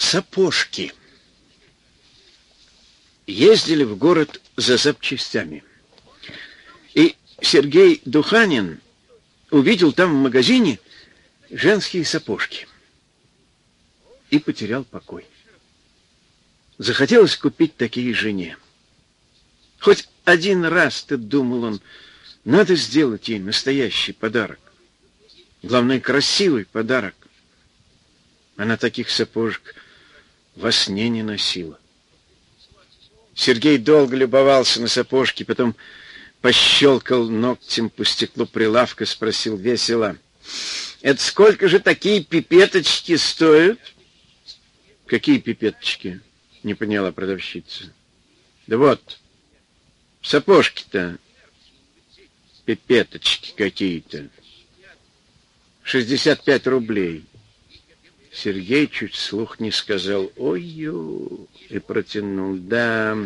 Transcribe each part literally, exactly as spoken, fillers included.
Сапожки. Ездили в город за запчастями. И Сергей Духанин увидел там в магазине женские сапожки. И потерял покой. Захотелось купить такие жене. Хоть один раз-то, думал он, надо сделать ей настоящий подарок. Главное, красивый подарок. Она таких сапожек во сне не носила. Сергей долго любовался на сапожки, потом пощелкал ногтем по стеклу прилавка, спросил весело: «Это сколько же такие пипеточки стоят?» «Какие пипеточки?» — не поняла продавщица. «Да вот, сапожки-то, пипеточки какие-то. шестьдесят пять рублей». Сергей чуть вслух не сказал «Ой-ё» и протянул: «Да,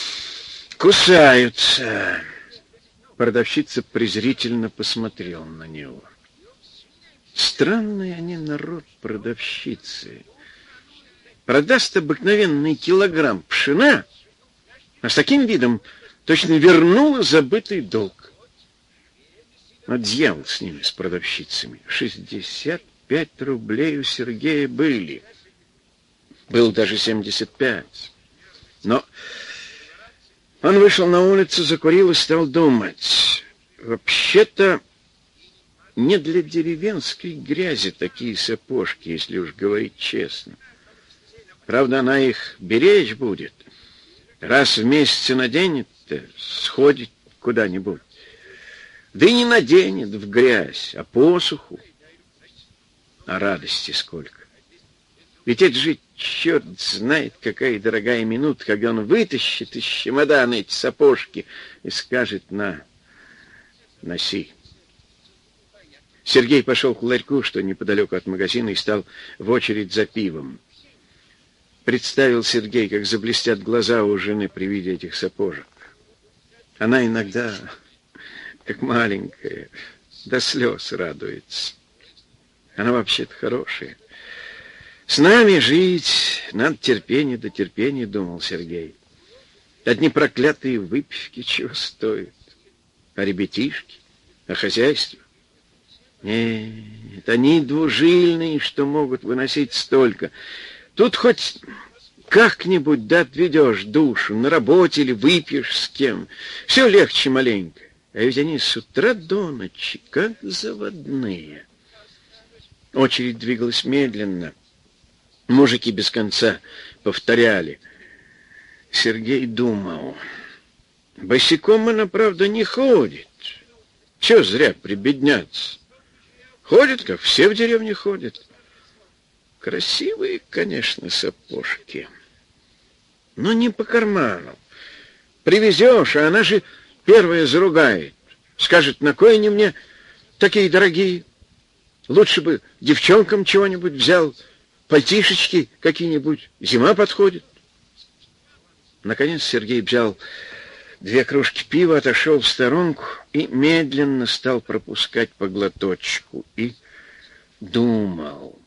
кусаются». Продавщица презрительно посмотрела на него. Странный они народ, продавщицы. Продаст обыкновенный килограмм пшена, а с таким видом точно вернула забытый долг. Но дьявол с ними, с продавщицами. Шестьдесят пять рублей у Сергея были. Был даже семьдесят пять. Но он вышел на улицу, закурил и стал думать. Вообще-то не для деревенской грязи такие сапожки, если уж говорить честно. Правда, она их беречь будет. Раз в месяц наденет-то, сходит куда-нибудь. Да и не наденет в грязь, а посуху. А радости сколько. Ведь это же, черт знает, какая дорогая минута, когда он вытащит из чемодана эти сапожки и скажет: «На, носи». Сергей пошел к ларьку, что неподалеку от магазина, и стал в очередь за пивом. Представил Сергей, как заблестят глаза у жены при виде этих сапожек. Она иногда, как маленькая, до слез радуется. Она вообще-то хорошая. С нами жить надо терпение до терпения, думал Сергей. Одни проклятые выпивки чего стоят. А ребятишки, а хозяйство? Нет, они двужильные, что могут выносить столько. Тут хоть как-нибудь да отведешь душу, на работе или выпьешь с кем. Все легче маленько. А ведь они с утра до ночи, как заводные. Очередь двигалась медленно. Мужики без конца повторяли. Сергей думал: босиком она, правда, не ходит. Чего зря прибедняться? Ходит, как все в деревне ходят. Красивые, конечно, сапожки. Но не по карману. Привезешь, а она же первая заругает. Скажет: на кой они мне такие дорогие? Лучше бы девчонкам чего-нибудь взял, пальтишечки какие-нибудь. Зима подходит. Наконец Сергей взял две кружки пива, отошел в сторонку и медленно стал пропускать по глоточку. И думал: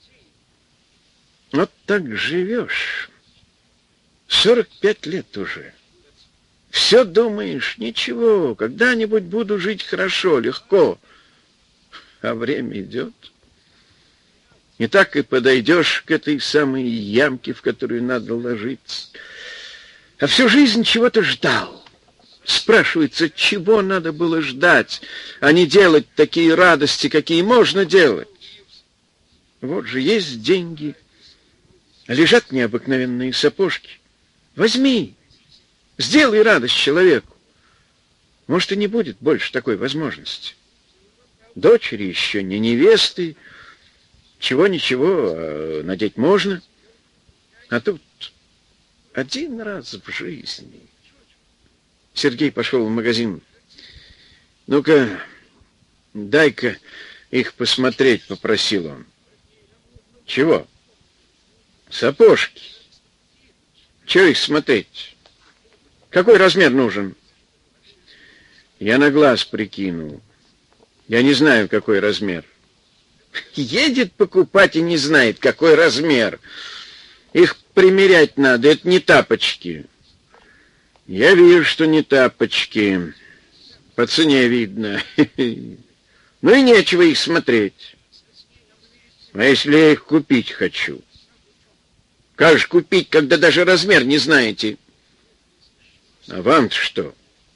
вот так живешь. Сорок пять лет уже. Все думаешь: ничего, когда-нибудь буду жить хорошо, легко. А время идет. И так и подойдешь к этой самой ямке, в которую надо ложиться. А всю жизнь чего-то ждал. Спрашивается, чего надо было ждать, а не делать такие радости, какие можно делать. Вот же есть деньги, лежат необыкновенные сапожки. Возьми, сделай радость человеку. Может, и не будет больше такой возможности. Дочери еще не невесты, чего-ничего, а надеть можно. А тут один раз в жизни. Сергей пошел в магазин. Ну-ка, дай-ка их посмотреть, попросил он. Чего? Сапожки. Чего их смотреть? Какой размер нужен? Я на глаз прикинул. Я не знаю, какой размер. Едет покупать и не знает, какой размер. Их примерять надо, это не тапочки. Я вижу, что не тапочки. По цене видно. Ну и нечего их смотреть. А если я их купить хочу? Как же купить, когда даже размер не знаете? А вам-то что?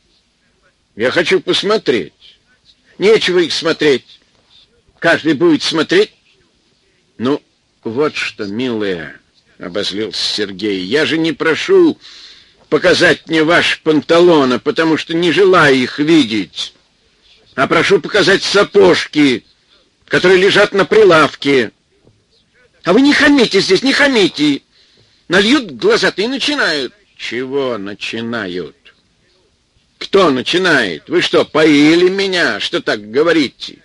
Я хочу посмотреть. Нечего их смотреть. Каждый будет смотреть. Ну, вот что, милая, обозлился Сергей, я же не прошу показать мне ваши панталоны, потому что не желаю их видеть, а прошу показать сапожки, которые лежат на прилавке. А вы не хамите здесь, не хамите. Нальют глаза-то и начинают. Чего начинают? Кто начинает? Вы что, поили меня? Что так говорите?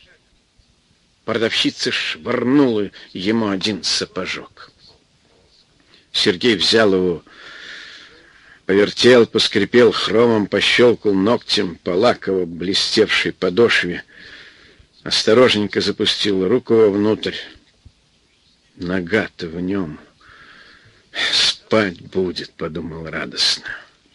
Продавщица швырнула ему один сапожок. Сергей взял его, повертел, поскрипел хромом, пощелкал ногтем по лаково блестевшей подошве, осторожненько запустил руку вовнутрь. Нога-то в нем спать будет, подумал радостно.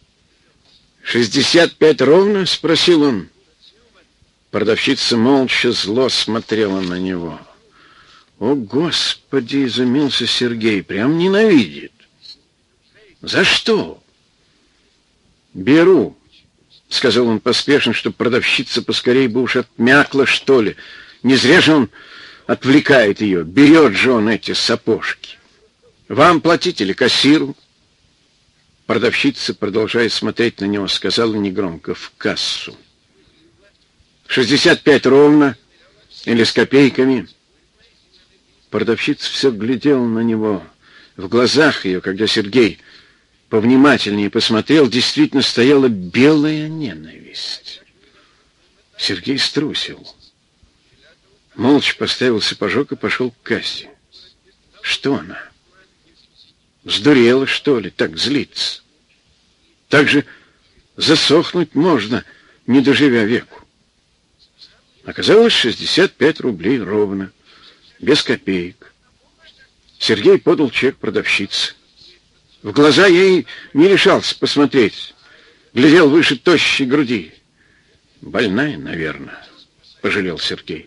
«Шестьдесят пять ровно?» — спросил он. Продавщица молча зло смотрела на него. «О, Господи!» — изумился Сергей. «Прям ненавидит. За что?» «Беру», — сказал он поспешно, чтобы продавщица поскорее бы уж отмякла, что ли. Не зря же он отвлекает ее. Берет же он эти сапожки. «Вам платить или кассиру?» Продавщица, продолжая смотреть на него, сказала негромко: «В кассу». «Шестьдесят пять ровно или с копейками?» Продавщица все глядела на него. В глазах ее, когда Сергей повнимательнее посмотрел, действительно стояла белая ненависть. Сергей струсил. Молча поставил сапожок и пошел к кассе. Что она? Сдурела, что ли, так злиться? Так же засохнуть можно, не доживя веку. Оказалось, шестьдесят пять рублей ровно, без копеек. Сергей подал чек продавщице. В глаза ей не решался посмотреть. Глядел выше тощей груди. «Больная, наверное», — пожалел Сергей.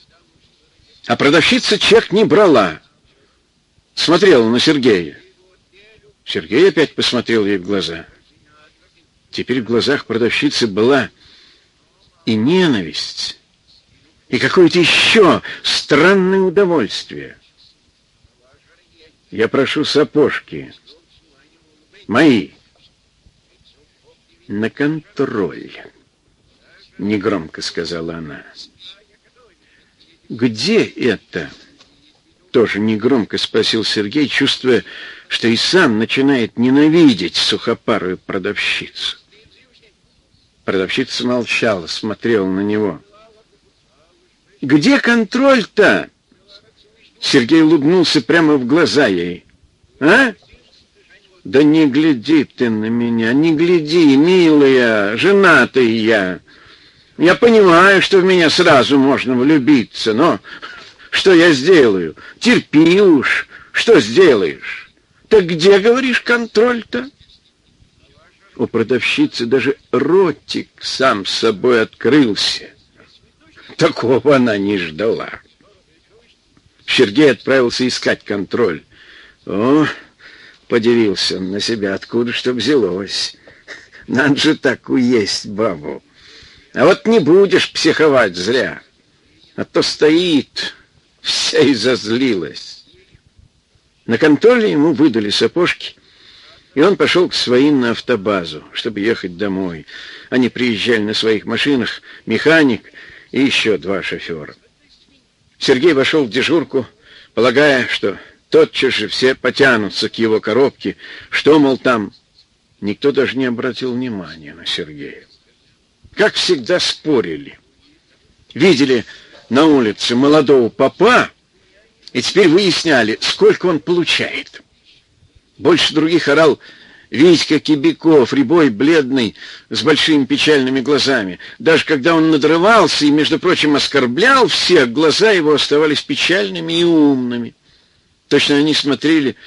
А продавщица чек не брала. Смотрела на Сергея. Сергей опять посмотрел ей в глаза. Теперь в глазах продавщицы была и ненависть, и какое-то еще странное удовольствие. «Я прошу сапожки. Мои. На контроль», — негромко сказала она. «Где это?» — тоже негромко спросил Сергей, чувствуя, что и сам начинает ненавидеть сухопарую продавщицу. Продавщица молчала, смотрела на него. «Где контроль-то?» Сергей улыбнулся прямо в глаза ей. «А? Да не гляди ты на меня, не гляди, милая, женатый я. Я понимаю, что в меня сразу можно влюбиться, но что я сделаю? Терпи уж, что сделаешь? Так где, говоришь, контроль-то?» У продавщицы даже ротик сам собой открылся. Такого она не ждала. Сергей отправился искать контроль. О, подивился он на себя, откуда что взялось. Надо же так уесть бабу. А вот не будешь психовать зря, а то стоит, вся и зазлилась. На контроле ему выдали сапожки, и он пошел к своим на автобазу, чтобы ехать домой. Они приезжали на своих машинах, механик и еще два шофера. Сергей вошел в дежурку, полагая, что тотчас же все потянутся к его коробке, что, мол, там. Никто даже не обратил внимания на Сергея. Как всегда спорили. Видели на улице молодого попа, и теперь выясняли, сколько он получает. Больше других орал Витька Кибяков, рябой, бледный, с большими печальными глазами. Даже когда он надрывался и, между прочим, оскорблял всех, глаза его оставались печальными и умными. Точно они смотрели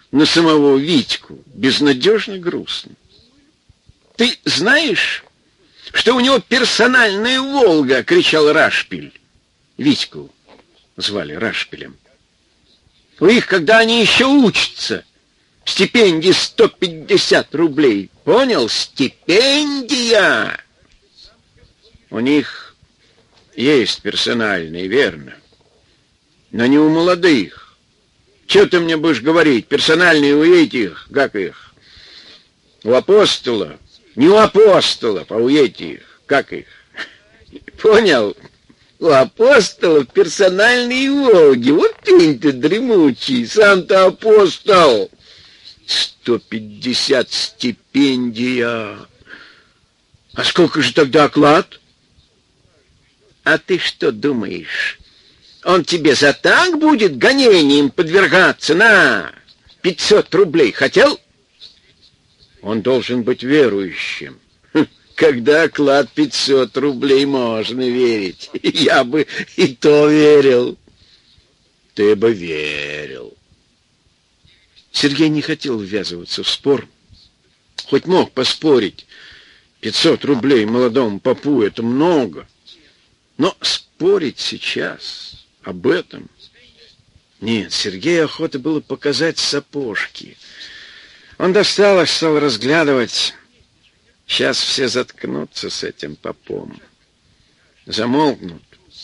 на самого Витьку безнадежно грустно. «Ты знаешь, что у него персональная «Волга», — кричал Рашпиль. Витьку звали Рашпилем. У них, когда они еще учатся, стипендия сто пятьдесят рублей. Понял? Стипендия! У них есть персональные, верно. Но не у молодых. Че ты мне будешь говорить? Персональные у этих, как их? У апостола. Не у апостолов, а у этих, как их? Понял? У апостолов персональные «Волги». Вот ты-то дремучий, сам-то апостол. Сто пятьдесят стипендия. А сколько же тогда оклад? А ты что думаешь? Он тебе за так будет гонением подвергаться? На, пятьсот рублей хотел? Он должен быть верующим. Когда оклад пятьсот рублей, можно верить. Я бы и то верил. Ты бы верил. Сергей не хотел ввязываться в спор. Хоть мог поспорить. пятьсот рублей молодому попу — это много. Но спорить сейчас об этом... Нет, Сергею охота было показать сапожки. Он достал их, стал разглядывать... Сейчас все заткнутся с этим попом. Замолкнут.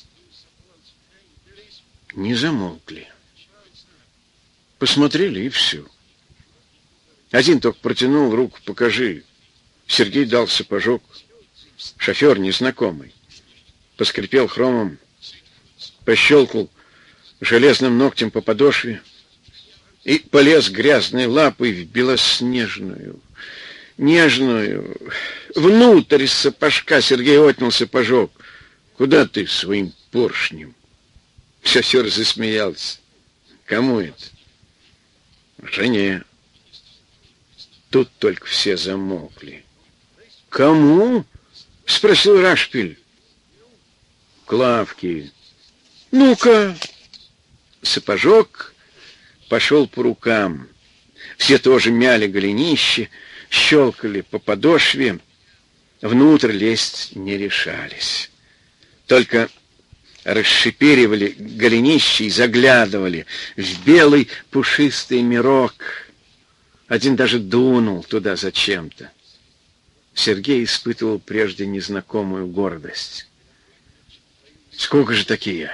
Не замолкли. Посмотрели, и все. Один только протянул руку: покажи. Сергей дал сапожок. Шофер незнакомый. Поскрипел хромом, пощелкал железным ногтем по подошве и полез грязной лапой в белоснежную, нежную. Внутрь сапожка Сергей отнял сапожок. Куда ты своим поршнем? Шофер засмеялся. Кому это? Жене. Тут только все замолкли. Кому? Спросил Рашпиль. Клавки. Ну-ка. Сапожок пошел по рукам. Все тоже мяли голенище, щелкали по подошве, внутрь лезть не решались. Только расшиперивали голенище и заглядывали в белый пушистый мирок. Один даже дунул туда зачем-то. Сергей испытывал прежде незнакомую гордость. Сколько же такие?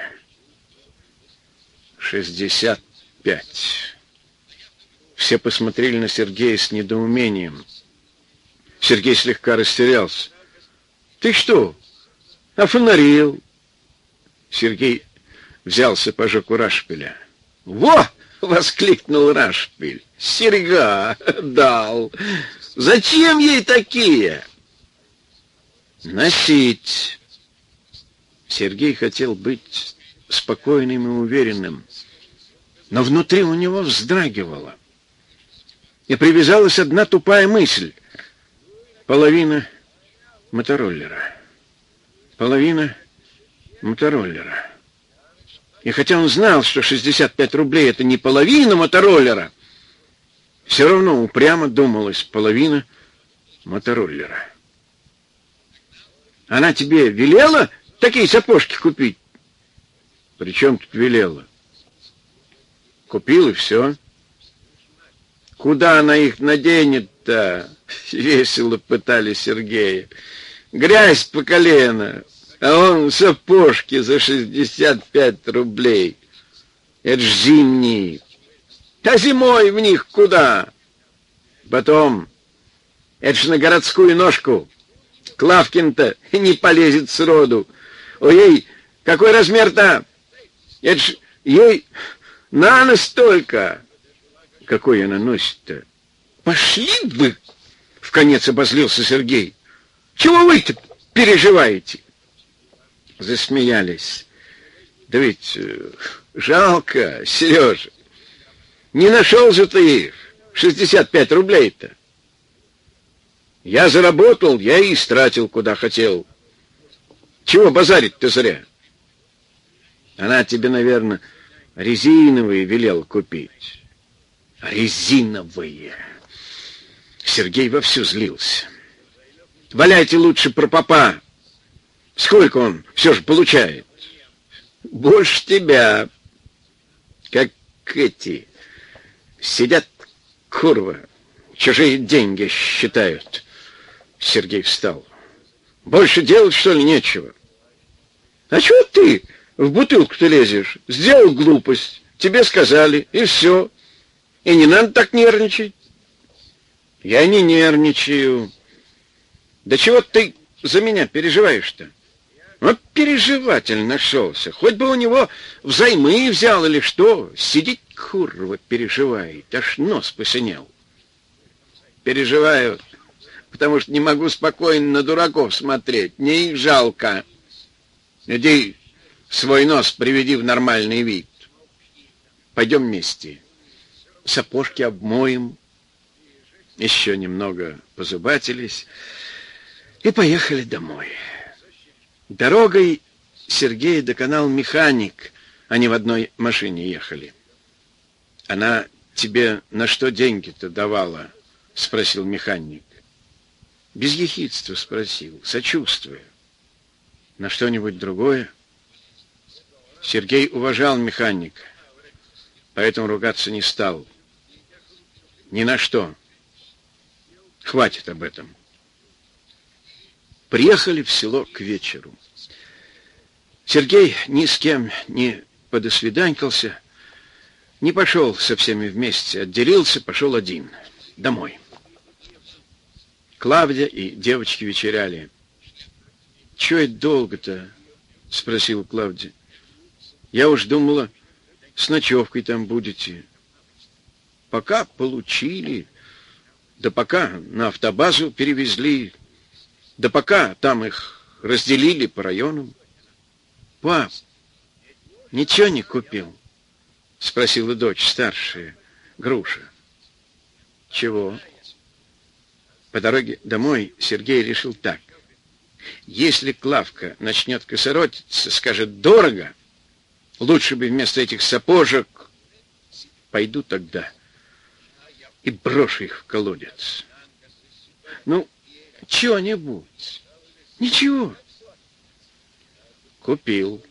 Шестьдесят пять. Все посмотрели на Сергея с недоумением. Сергей слегка растерялся. Ты что, офонарил? Сергей взял сапожок у Рашпиля. Во! — воскликнул Рашпиль. Серьга дал. Зачем ей такие? Носить. Сергей хотел быть спокойным и уверенным, но внутри у него вздрагивало. И привязалась одна тупая мысль. Половина мотороллера. Половина мотороллера. И хотя он знал, что шестьдесят пять рублей — это не половина мотороллера, все равно упрямо думалось: половина мотороллера. Она тебе велела такие сапожки купить? При чем тут велела? Купил, и все. Куда она их наденет-то? Весело пытали Сергея. Грязь по колено, а он сапожки за шестьдесят пять рублей. Это ж зимние. А зимой в них куда? Потом, это ж на городскую ножку. Клавкин-то не полезет сроду. Ой, какой размер-то? Это ж ей на нос только. Какой она носит-то? Пошли вы! Вконец обозлился Сергей. Чего вы-то переживаете? Засмеялись. Да ведь жалко, Сережа. Не нашел же ты их. шестьдесят пять рублей-то. Я заработал, я и истратил, куда хотел. Чего базарить-то зря? Она тебе, наверное, резиновые велела купить. резиновые. Сергей вовсю злился. Валяйте лучше про попа. Сколько он все же получает? Больше тебя. Как эти сидят, курва, чужие деньги считают. Сергей встал. Больше делать, что ли, нечего? А чего ты в бутылку-то лезешь? Сделал глупость, тебе сказали, и все. И не надо так нервничать. Я не нервничаю. Да чего ты за меня переживаешь-то? Вот переживатель нашелся. Хоть бы у него взаймы взял или что. Сидит, курва, переживает. Аж нос посинел. Переживаю, потому что не могу спокойно на дураков смотреть. Мне их жалко. Иди свой нос приведи в нормальный вид. Пойдем вместе. Сапожки обмоем. Еще немного позубатились и поехали домой. Дорогой Сергей доконал механик. Они в одной машине ехали. Она тебе на что деньги-то давала? Спросил механик. Без ехидства спросил, сочувствуя. На что-нибудь другое? Сергей уважал механика, поэтому ругаться не стал. Ни на что. Хватит об этом. Приехали в село к вечеру. Сергей ни с кем не подосвиданькался, не пошел со всеми вместе, отделился, пошел один, домой. Клавдия и девочки вечеряли. «Чего это долго-то?» — спросила Клавдия. «Я уж думала, с ночевкой там будете». «Пока получили, да пока на автобазу перевезли, да пока там их разделили по районам». «Пап, ничего не купил?» — спросила дочь старшая, Груша. «Чего?» По дороге домой Сергей решил так. Если Клавка начнет косоротиться, скажет «дорого», лучше бы вместо этих сапожек пойду тогда и брошу их в колодец. Ну, чего-нибудь. Ничего. Купил.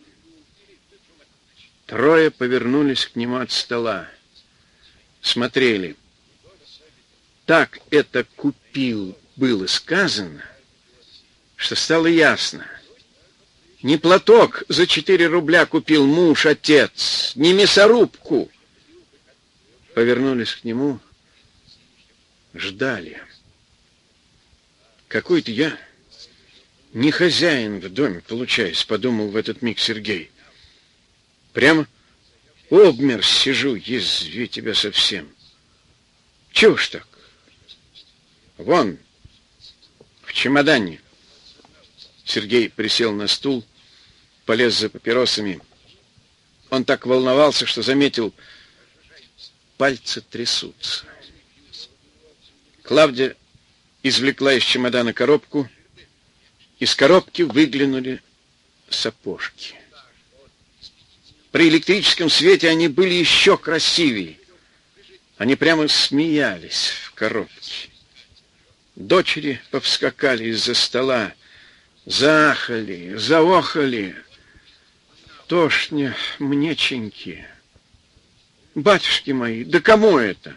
Трое повернулись к нему от стола. Смотрели. Так это «купил» было сказано, что стало ясно. Не платок за четыре рубля купил муж, отец, не мясорубку. Повернулись к нему, ждали. Какой-то я не хозяин в доме, получаюсь, подумал в этот миг Сергей. Прямо обмер сижу, язви тебя совсем. Чего ж так? Вон, в чемодане. Сергей присел на стул, полез за папиросами. Он так волновался, что заметил, пальцы трясутся. Клавдия извлекла из чемодана коробку. Из коробки выглянули сапожки. При электрическом свете они были еще красивее. Они прямо смеялись в коробке. Дочери повскакали из-за стола, заахали, заохали. Тошня мнеченьки. Батюшки мои, да кому это?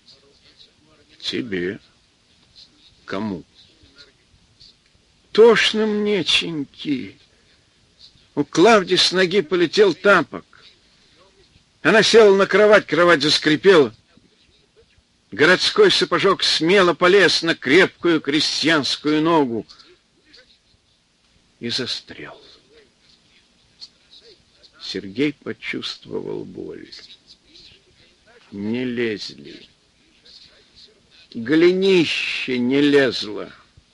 Тебе. Кому? Тошно мнеченьки. У Клавдии с ноги полетел тапок. Она села на кровать, кровать заскрипела. Городской сапожок смело полез на крепкую крестьянскую ногу и застрял. Сергей почувствовал боль. Не лезли. Голенище не лезло.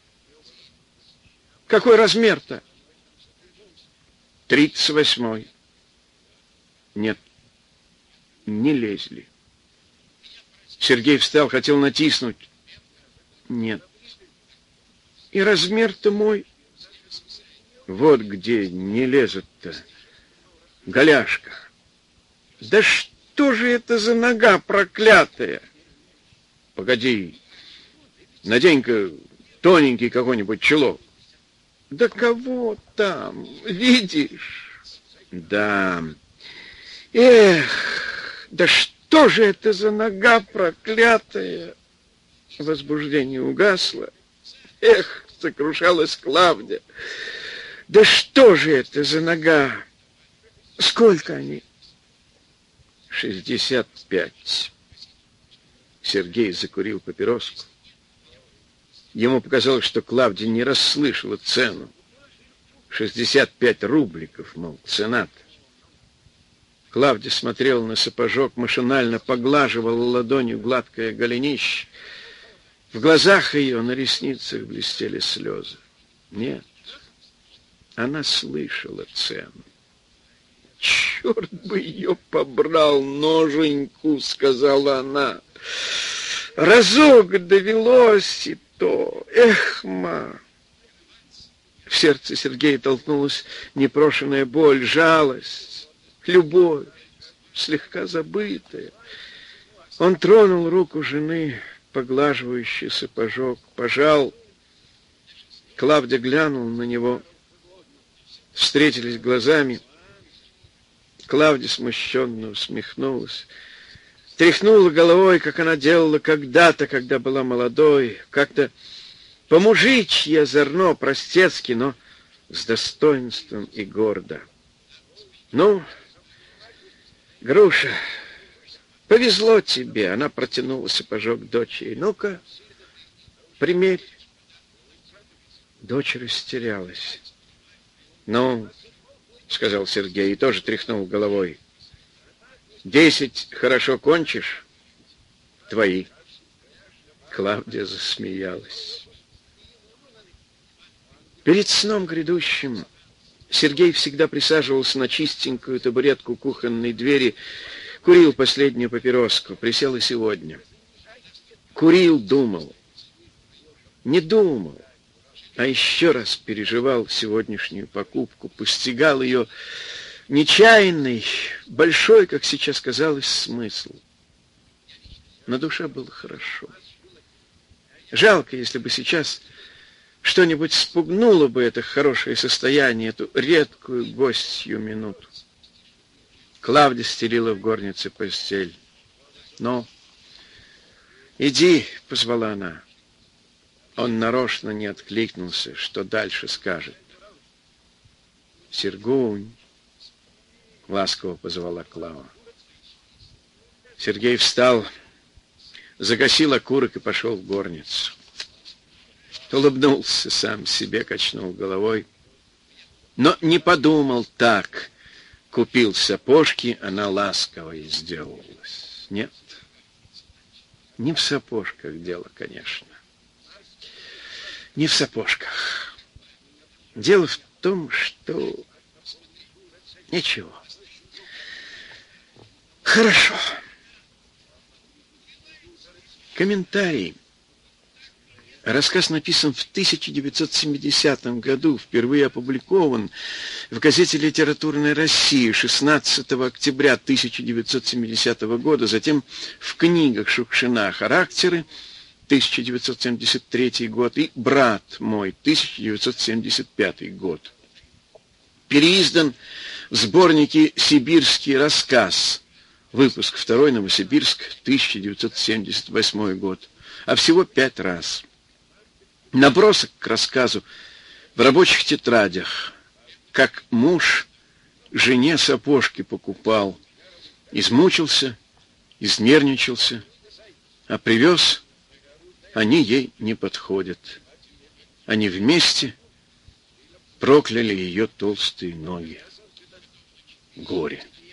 Какой размер-то? Тридцать восьмой. Нет, не лезли. Сергей встал, хотел натиснуть. Нет. И размер-то мой. Вот где не лезут-то. Голяшка. Да что же это за нога проклятая? Погоди, надень-ка тоненький какой-нибудь чулок. Да кого там, видишь? Да. Эх, да что же это за нога проклятая? Возбуждение угасло. Эх, сокрушалась Клавдия. Да что же это за нога? Сколько они? Шестьдесят пять. Сергей закурил папироску. Ему показалось, что Клавдия не расслышала цену. Шестьдесят пять рубликов, мол, цена-то. Клавдия смотрела на сапожок, машинально поглаживала ладонью гладкое голенище. В глазах ее, на ресницах блестели слезы. Нет, она слышала цену. «Черт бы ее побрал, ноженьку!» — сказала она. «Разок довелось и то! Эх, ма!» В сердце Сергея толкнулась непрошенная боль, жалость, любовь, слегка забытая. Он тронул руку жены, поглаживающий сапожок, пожал. Клавдия глянула на него, встретились глазами. Клавдия смущенно усмехнулась, тряхнула головой, как она делала когда-то, когда была молодой, как-то по-мужичьи озорно, простецки, но с достоинством и гордо. «Ну, Груша, повезло тебе!» Она протянула сапожок дочери. «Ну-ка, примерь». Дочь растерялась. «Ну, — сказал Сергей и тоже тряхнул головой, — десять хорошо кончишь? Твои». Клавдия засмеялась. Перед сном грядущим Сергей всегда присаживался на чистенькую табуретку кухонной двери, курил последнюю папироску, присел и сегодня. Курил, думал. Не думал, а еще раз переживал сегодняшнюю покупку, постигал ее нечаянный, большой, как сейчас казалось, смысл. На душе было хорошо. Жалко, если бы сейчас что-нибудь спугнуло бы это хорошее состояние, эту редкую гостью минуту. Клавдия стелила в горнице постель. «Ну, иди», — позвала она. Он нарочно не откликнулся, что дальше скажет. «Сергунь», — ласково позвала Клава. Сергей встал, загасил окурок и пошел в горницу. Улыбнулся сам себе, качнул головой, но не подумал так. Купил сапожки, она ласковой сделалась. Нет, не в сапожках дело, конечно. Не в сапожках. Дело в том, что... Ничего. Хорошо. Комментарий. Рассказ написан в тысяча девятьсот семидесятом году, впервые опубликован в газете «Литературная Россия» шестнадцатого октября тысяча девятьсот семидесятого года, затем в книгах Шукшина «Характеры» тысяча девятьсот семьдесят третий год и «Брат мой» тысяча девятьсот семьдесят пятый год. Переиздан в сборнике «Сибирский рассказ», выпуск второй, Новосибирск, тысяча девятьсот семьдесят восьмой год, а всего пять раз. Набросок к рассказу в рабочих тетрадях, как муж жене сапожки покупал, измучился, изнервничался, а привез, они ей не подходят. Они вместе прокляли ее толстые ноги. Горе.